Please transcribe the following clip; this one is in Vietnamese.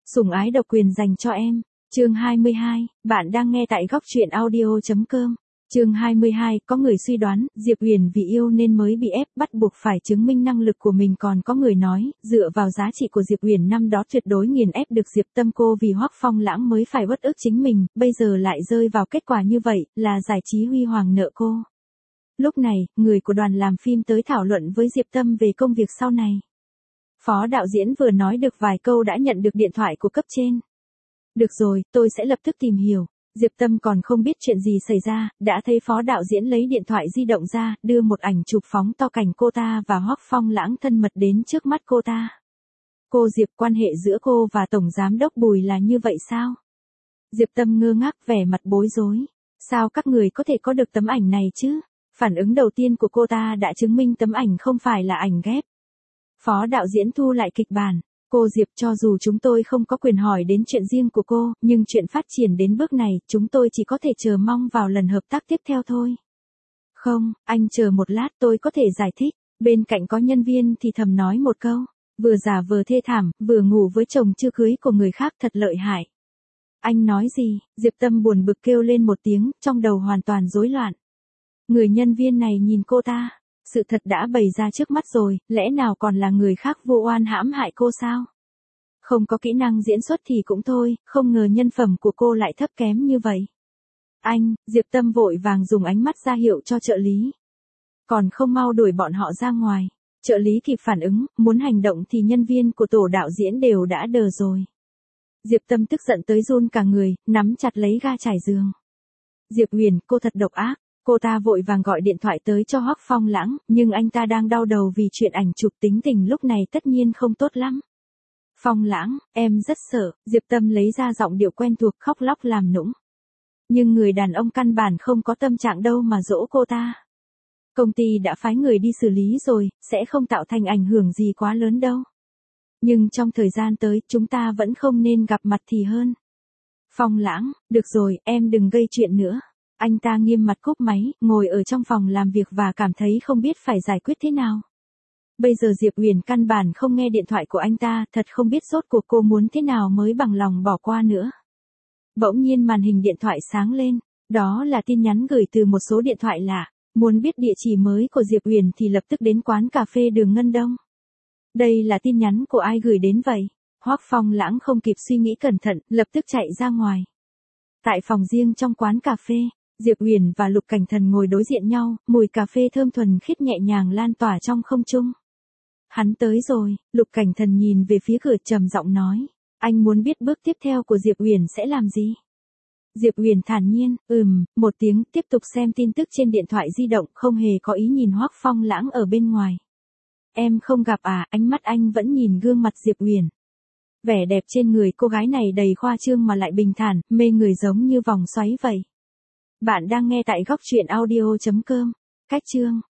Sủng ái độc quyền dành cho em. Chương 22, bạn đang nghe tại góc truyện audio.com. Chương 22, có người suy đoán, Diệp Huyền vì yêu nên mới bị ép bắt buộc phải chứng minh năng lực của mình, còn có người nói, dựa vào giá trị của Diệp Huyền năm đó tuyệt đối nghiền ép được Diệp Tâm cô vì Hoắc Phong Lãng mới phải uất ức chính mình, bây giờ lại rơi vào kết quả như vậy, là giải trí huy hoàng nợ cô. Lúc này, người của đoàn làm phim tới thảo luận với Diệp Tâm về công việc sau này. Phó đạo diễn vừa nói được vài câu đã nhận được điện thoại của cấp trên. Được rồi, tôi sẽ lập tức tìm hiểu. Diệp Tâm còn không biết chuyện gì xảy ra, đã thấy phó đạo diễn lấy điện thoại di động ra, đưa một ảnh chụp phóng to cảnh cô ta và Hoắc Phong Lãng thân mật đến trước mắt cô ta. Cô Diệp, quan hệ giữa cô và Tổng Giám đốc Bùi là như vậy sao? Diệp Tâm ngơ ngác, vẻ mặt bối rối. Sao các người có thể có được tấm ảnh này chứ? Phản ứng đầu tiên của cô ta đã chứng minh tấm ảnh không phải là ảnh ghép. Phó đạo diễn thu lại kịch bản. Cô Diệp, cho dù chúng tôi không có quyền hỏi đến chuyện riêng của cô, nhưng chuyện phát triển đến bước này, chúng tôi chỉ có thể chờ mong vào lần hợp tác tiếp theo thôi. Không, anh chờ một lát, tôi có thể giải thích. Bên cạnh có nhân viên thì thầm nói một câu. Vừa giả vờ thê thảm, vừa ngủ với chồng chưa cưới của người khác, thật lợi hại. Anh nói gì? Diệp Tâm buồn bực kêu lên một tiếng, trong đầu hoàn toàn rối loạn. Người nhân viên này nhìn cô ta. Sự thật đã bày ra trước mắt rồi, lẽ nào còn là người khác vô oan hãm hại cô sao? Không có kỹ năng diễn xuất thì cũng thôi, không ngờ nhân phẩm của cô lại thấp kém như vậy. Anh, Diệp Tâm vội vàng dùng ánh mắt ra hiệu cho trợ lý. Còn không mau đuổi bọn họ ra ngoài. Trợ lý kịp phản ứng, muốn hành động thì nhân viên của tổ đạo diễn đều đã đờ rồi. Diệp Tâm tức giận tới run cả người, nắm chặt lấy ga trải giường. Diệp Huyền, cô thật độc ác. Cô ta vội vàng gọi điện thoại tới cho Hoắc Phong Lãng, nhưng anh ta đang đau đầu vì chuyện ảnh chụp, tính tình lúc này tất nhiên không tốt lắm. Phong Lãng, em rất sợ. Diệp Tâm lấy ra giọng điệu quen thuộc, khóc lóc làm nũng. Nhưng người đàn ông căn bản không có tâm trạng đâu mà dỗ cô ta. Công ty đã phái người đi xử lý rồi, sẽ không tạo thành ảnh hưởng gì quá lớn đâu. Nhưng trong thời gian tới, chúng ta vẫn không nên gặp mặt thì hơn. Phong Lãng, được rồi, em đừng gây chuyện nữa. Anh ta nghiêm mặt cúp máy, ngồi ở trong phòng làm việc và cảm thấy không biết phải giải quyết thế nào. Bây giờ Diệp Huyền căn bản không nghe điện thoại của anh ta, thật không biết rốt cuộc cô muốn thế nào mới bằng lòng bỏ qua nữa. Bỗng nhiên màn hình điện thoại sáng lên, đó là tin nhắn gửi từ một số điện thoại lạ. Muốn biết địa chỉ mới của Diệp Huyền thì lập tức đến quán cà phê đường Ngân Đông. Đây là tin nhắn của ai gửi đến vậy? Hoắc Phong Lãng không kịp suy nghĩ cẩn thận, lập tức chạy ra ngoài. Tại phòng riêng trong quán cà phê, Diệp Huyền và Lục Cảnh Thần ngồi đối diện nhau, mùi cà phê thơm thuần khiết nhẹ nhàng lan tỏa trong không trung. Hắn tới rồi, Lục Cảnh Thần nhìn về phía cửa trầm giọng nói. Anh muốn biết bước tiếp theo của Diệp Huyền sẽ làm gì? Diệp Huyền thản nhiên, một tiếng, tiếp tục xem tin tức trên điện thoại di động, không hề có ý nhìn Hoắc Phong Lãng ở bên ngoài. Em không gặp à? Ánh mắt anh vẫn nhìn gương mặt Diệp Huyền. Vẻ đẹp trên người cô gái này đầy khoa trương mà lại bình thản, mê người giống như vòng xoáy vậy. Bạn đang nghe tại góc truyện audio.com. Cách chương